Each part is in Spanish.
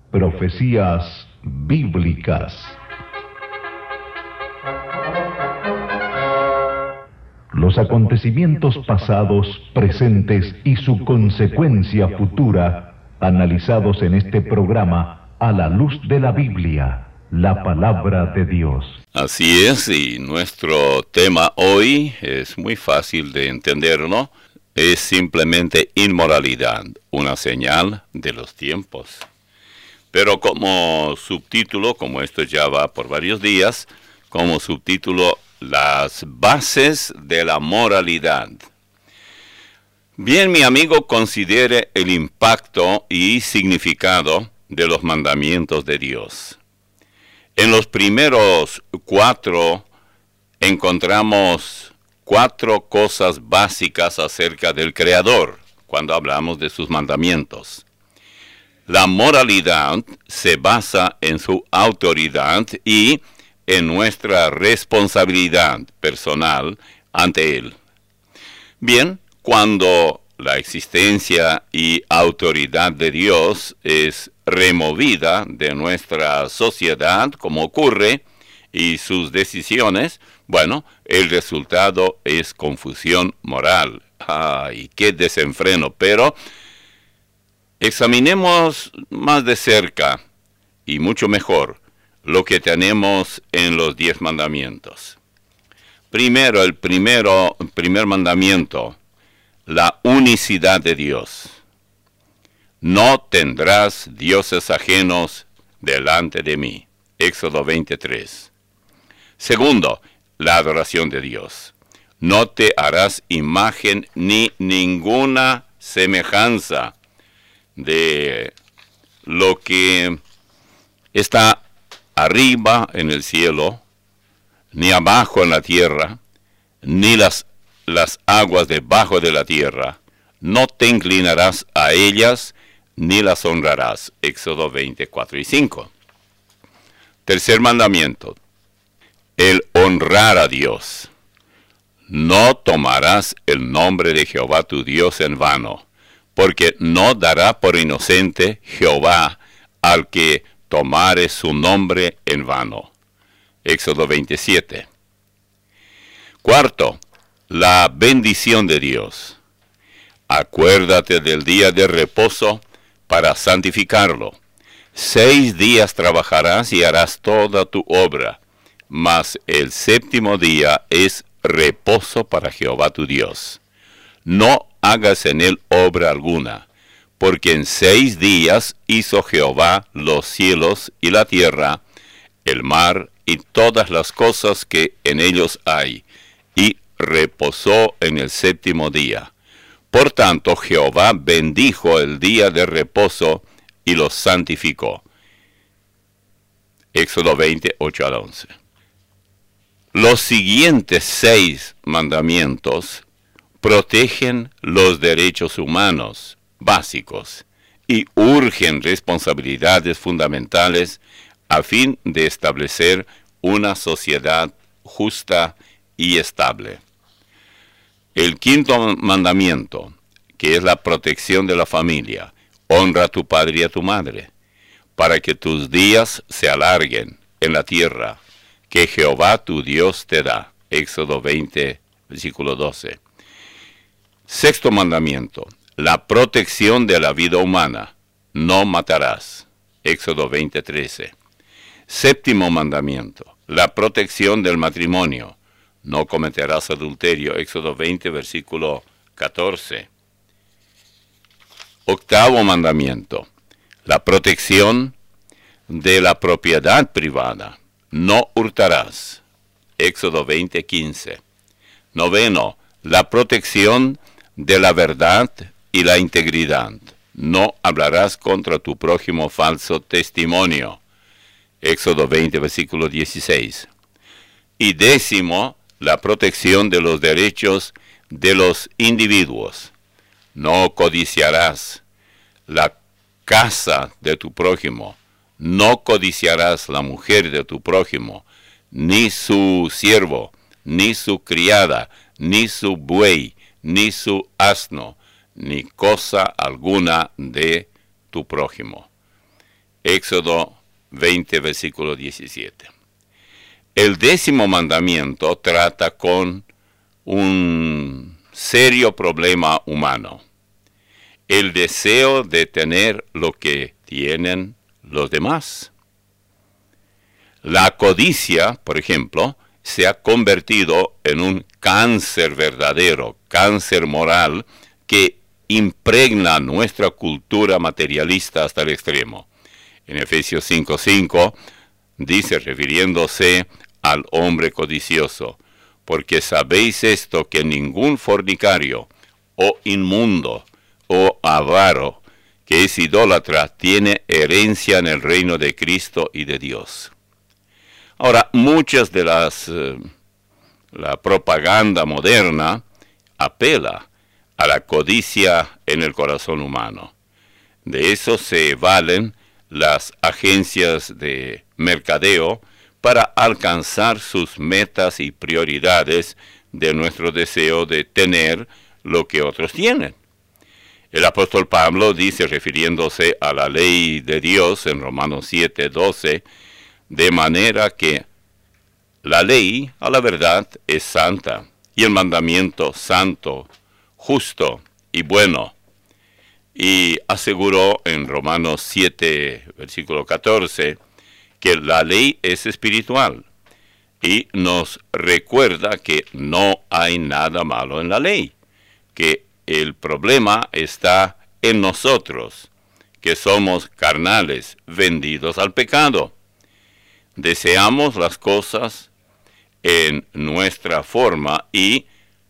Profecías bíblicas. Los acontecimientos pasados, presentes y su consecuencia futura, analizados en este programa a la luz de la Biblia, la palabra de Dios. Así es, y nuestro tema hoy es muy fácil de entender, ¿no? Es simplemente inmoralidad, una señal de los tiempos. Pero como subtítulo, como esto ya va por varios días, como subtítulo, las bases de la moralidad. Bien, mi amigo, considere el impacto y significado de los mandamientos de Dios. En los primeros 4 encontramos 4 cosas básicas acerca del Creador cuando hablamos de sus mandamientos. La moralidad se basa en su autoridad y en nuestra responsabilidad personal ante Él. Bien, cuando la existencia y autoridad de Dios es removida de nuestra sociedad, como ocurre, y sus decisiones, bueno, el resultado es confusión moral. ¡Ay, qué desenfreno! Pero examinemos más de cerca, y mucho mejor, lo que tenemos en los 10 mandamientos. Primero, el primer mandamiento, la unicidad de Dios. No tendrás dioses ajenos delante de mí. Éxodo 23. Segundo, la adoración de Dios. No te harás imagen ni ninguna semejanza de lo que está arriba en el cielo, ni abajo en la tierra, ni las aguas debajo de la tierra. No te inclinarás a ellas, ni las honrarás. Éxodo 24 y 5. Tercer mandamiento, el honrar a Dios. No tomarás el nombre de Jehová tu Dios en vano, porque no dará por inocente Jehová al que tomare su nombre en vano. Éxodo 27. Cuarto, la bendición de Dios. Acuérdate del día de reposo para santificarlo. 6 días trabajarás y harás toda tu obra, mas el 7º día es reposo para Jehová tu Dios. No hagas en él obra alguna, porque en 6 días hizo Jehová los cielos y la tierra, el mar y todas las cosas que en ellos hay, y reposó en el 7º día. Por tanto, Jehová bendijo el día de reposo y los santificó. Éxodo 20, 8 al 11. Los siguientes 6 mandamientos protegen los derechos humanos básicos y urgen responsabilidades fundamentales a fin de establecer una sociedad justa y estable. El 5º mandamiento, que es la protección de la familia, honra a tu padre y a tu madre, para que tus días se alarguen en la tierra que Jehová tu Dios te da. Éxodo 20, versículo 12. 6º mandamiento, la protección de la vida humana. No matarás. Éxodo 20, 13. 7º mandamiento, la protección del matrimonio. No cometerás adulterio. Éxodo 20, versículo 14. 8º mandamiento, la protección de la propiedad privada. No hurtarás. Éxodo 20, 15. 9º, la protección de la verdad y la integridad. No hablarás contra tu prójimo falso testimonio. Éxodo 20, versículo 16. Y 10º, la protección de los derechos de los individuos. No codiciarás la casa de tu prójimo. No codiciarás la mujer de tu prójimo, ni su siervo, ni su criada, ni su buey, ni su asno, ni cosa alguna de tu prójimo. Éxodo 20, versículo 17. El 10º mandamiento trata con un serio problema humano: el deseo de tener lo que tienen los demás. La codicia, por ejemplo, se ha convertido en un cáncer verdadero, cáncer moral, que impregna nuestra cultura materialista hasta el extremo. En Efesios 5:5 dice, refiriéndose al hombre codicioso: porque sabéis esto, que ningún fornicario, o inmundo, o avaro, que es idólatra, tiene herencia en el reino de Cristo y de Dios. Ahora, muchas de la propaganda moderna apela a la codicia en el corazón humano. De eso se valen las agencias de mercadeo para alcanzar sus metas y prioridades de nuestro deseo de tener lo que otros tienen. El apóstol Pablo dice, refiriéndose a la ley de Dios en Romanos 7:12, de manera que la ley, a la verdad, es santa, y el mandamiento santo, justo y bueno. Y aseguró en Romanos 7, versículo 14, que la ley es espiritual, y nos recuerda que no hay nada malo en la ley, que el problema está en nosotros, que somos carnales, vendidos al pecado. Deseamos las cosas en nuestra forma y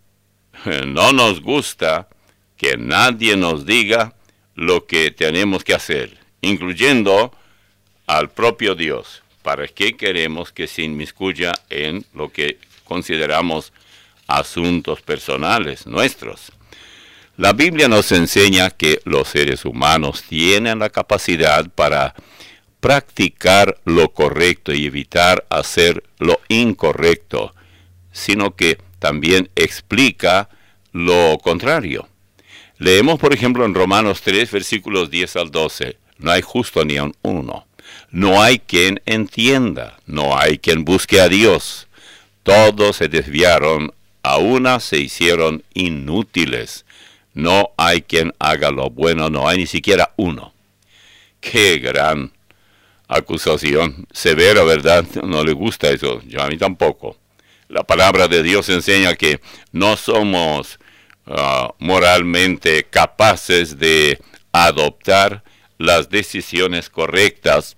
no nos gusta que nadie nos diga lo que tenemos que hacer, incluyendo al propio Dios. ¿Para qué queremos que se inmiscuya en lo que consideramos asuntos personales nuestros? La Biblia nos enseña que los seres humanos tienen la capacidad para practicar lo correcto y evitar hacer lo incorrecto, sino que también explica lo contrario. Leemos, por ejemplo, en Romanos 3, versículos 10 al 12, no hay justo ni aun uno, no hay quien entienda, no hay quien busque a Dios, todos se desviaron, a una se hicieron inútiles, no hay quien haga lo bueno, no hay ni siquiera uno. ¡Qué gran acusación! Severa, ¿verdad? No le gusta eso, yo a mí tampoco. La palabra de Dios enseña que no somos moralmente capaces de adoptar las decisiones correctas.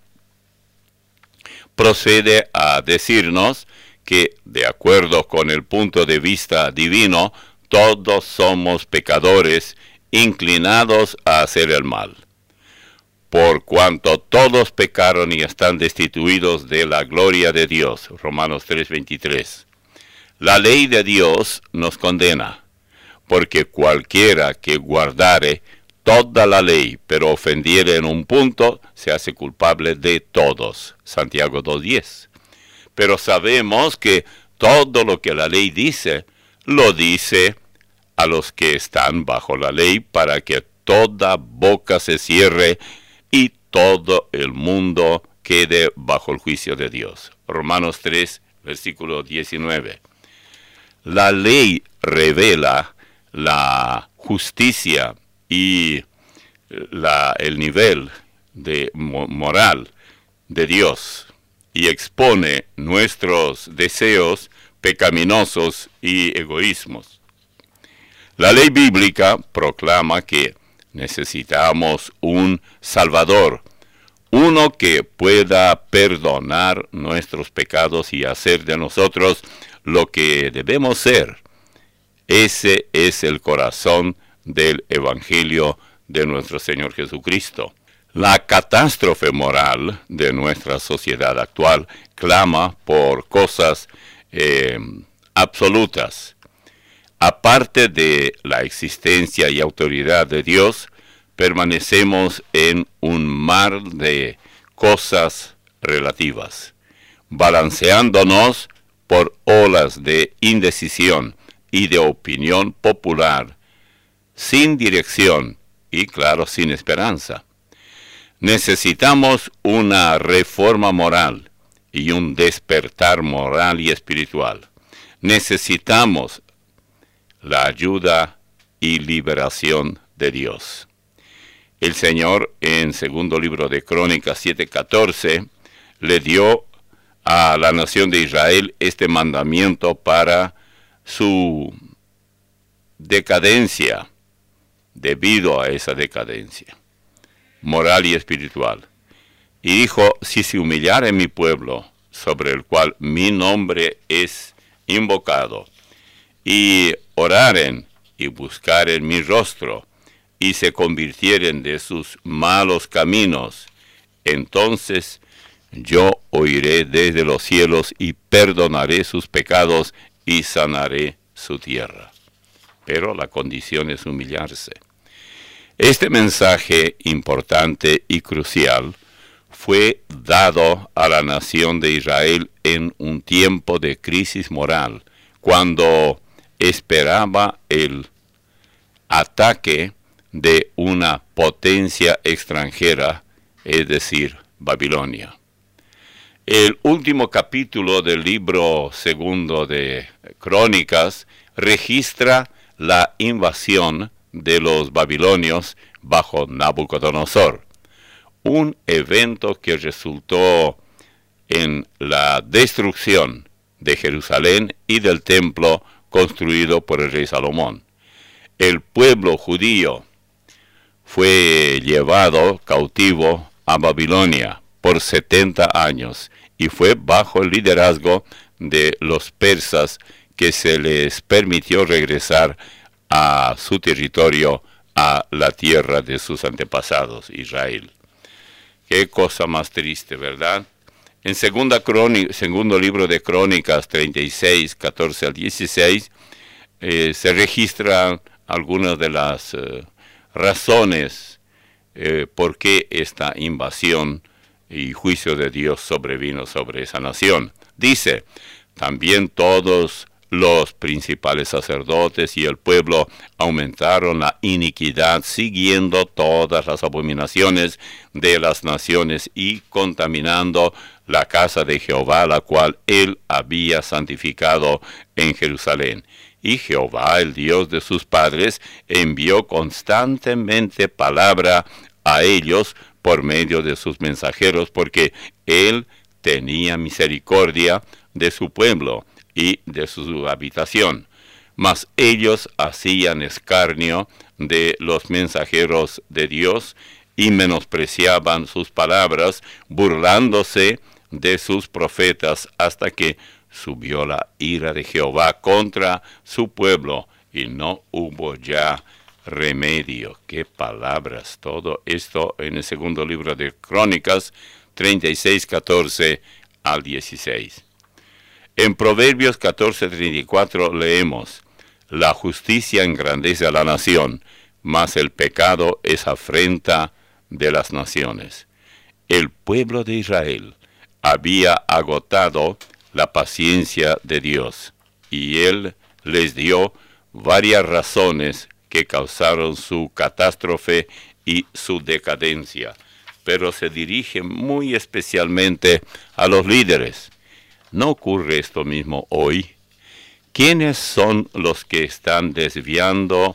Procede a decirnos que, de acuerdo con el punto de vista divino, todos somos pecadores, inclinados a hacer el mal. Por cuanto todos pecaron y están destituidos de la gloria de Dios. Romanos 3:23. La ley de Dios nos condena, porque cualquiera que guardare toda la ley, pero ofendiere en un punto, se hace culpable de todos. Santiago 2:10. Pero sabemos que todo lo que la ley dice, lo dice a los que están bajo la ley, para que toda boca se cierre y todo el mundo quede bajo el juicio de Dios. Romanos 3, versículo 19. La ley revela la justicia y el nivel de moral de Dios y expone nuestros deseos pecaminosos y egoísmos. La ley bíblica proclama que necesitamos un Salvador, uno que pueda perdonar nuestros pecados y hacer de nosotros lo que debemos ser. Ese es el corazón del Evangelio de nuestro Señor Jesucristo. La catástrofe moral de nuestra sociedad actual clama por cosas absolutas. Aparte de la existencia y autoridad de Dios, permanecemos en un mar de cosas relativas, balanceándonos por olas de indecisión y de opinión popular, sin dirección y, claro, sin esperanza. Necesitamos una reforma moral y un despertar moral y espiritual. Necesitamos la ayuda y liberación de Dios. El Señor, en segundo libro de Crónicas 7:14, le dio a la nación de Israel este mandamiento para su decadencia, debido a esa decadencia moral y espiritual. Y dijo: si se humillare mi pueblo, sobre el cual mi nombre es invocado, y oraren y buscaren mi rostro, y se convirtieren de sus malos caminos, entonces yo oiré desde los cielos y perdonaré sus pecados y sanaré su tierra. Pero la condición es humillarse. Este mensaje importante y crucial fue dado a la nación de Israel en un tiempo de crisis moral, cuando esperaba el ataque de una potencia extranjera, es decir, Babilonia. El último capítulo del libro segundo de Crónicas registra la invasión de los babilonios bajo Nabucodonosor, un evento que resultó en la destrucción de Jerusalén y del templo construido por el rey Salomón. El pueblo judío fue llevado cautivo a Babilonia por 70 años y fue bajo el liderazgo de los persas que se les permitió regresar a su territorio, a la tierra de sus antepasados, Israel. Qué cosa más triste, ¿verdad? En segundo libro de Crónicas 36, 14 al 16, se registran algunas de las razones por qué esta invasión y juicio de Dios sobrevino sobre esa nación. Dice: también todos los principales sacerdotes y el pueblo aumentaron la iniquidad, siguiendo todas las abominaciones de las naciones y contaminando la casa de Jehová, la cual él había santificado en Jerusalén. Y Jehová, el Dios de sus padres, envió constantemente palabra a ellos por medio de sus mensajeros, porque él tenía misericordia de su pueblo y de su habitación. Mas ellos hacían escarnio de los mensajeros de Dios y menospreciaban sus palabras, burlándose de sus profetas, hasta que subió la ira de Jehová contra su pueblo y no hubo ya remedio. Qué palabras. Todo esto en el segundo libro de Crónicas 36, 14 al 16. En Proverbios 14:34 leemos: la justicia engrandece a la nación, mas el pecado es afrenta de las naciones. El pueblo de Israel había agotado la paciencia de Dios, y él les dio varias razones que causaron su catástrofe y su decadencia, pero se dirige muy especialmente a los líderes. ¿No ocurre esto mismo hoy? ¿Quiénes son los que están desviando,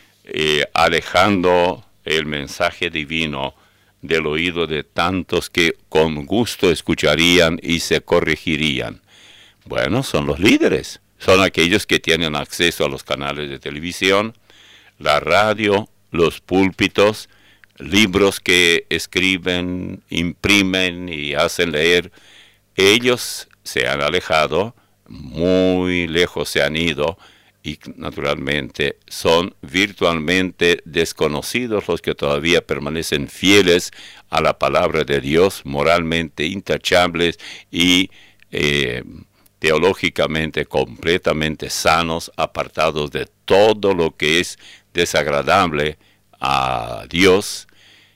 alejando el mensaje divino del oído de tantos que con gusto escucharían y se corregirían? Bueno, son los líderes. Son aquellos que tienen acceso a los canales de televisión, la radio, los púlpitos, libros que escriben, imprimen y hacen leer. Ellos se han alejado, muy lejos se han ido, y naturalmente son virtualmente desconocidos los que todavía permanecen fieles a la palabra de Dios, moralmente intachables y teológicamente completamente sanos, apartados de todo lo que es desagradable a Dios,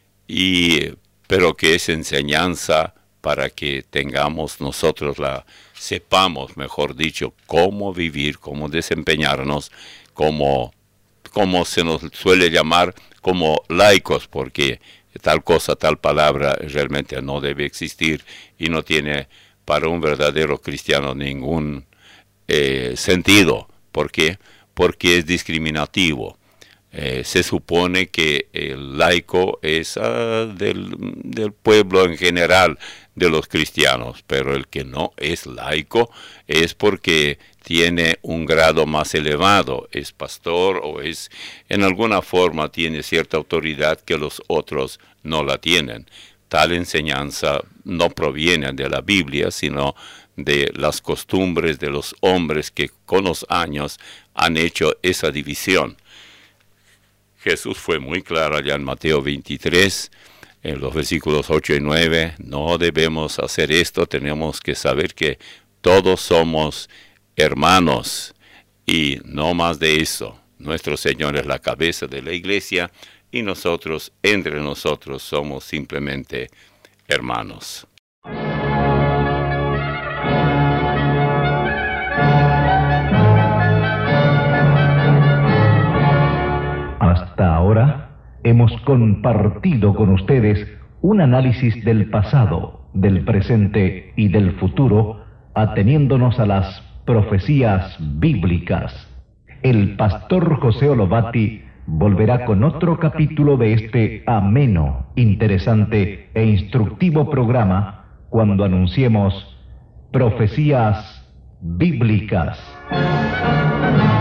pero que es enseñanza para que tengamos nosotros sepamos, mejor dicho, cómo vivir, cómo desempeñarnos, como se nos suele llamar, como laicos, porque tal cosa, tal palabra realmente no debe existir y no tiene para un verdadero cristiano ningún sentido. ¿Por qué? Porque es discriminativo. Se supone que el laico es del pueblo en general, de los cristianos, pero el que no es laico es porque tiene un grado más elevado, es pastor o es en alguna forma tiene cierta autoridad que los otros no la tienen. Tal enseñanza no proviene de la Biblia, sino de las costumbres de los hombres que con los años han hecho esa división. Jesús fue muy claro allá en Mateo 23, en los versículos 8 y 9, no debemos hacer esto, tenemos que saber que todos somos hermanos y no más de eso. Nuestro Señor es la cabeza de la iglesia y nosotros, entre nosotros, somos simplemente hermanos. Hasta ahora hemos compartido con ustedes un análisis del pasado, del presente y del futuro, ateniéndonos a las profecías bíblicas. El pastor José Olobati volverá con otro capítulo de este ameno, interesante e instructivo programa cuando anunciemos Profecías Bíblicas.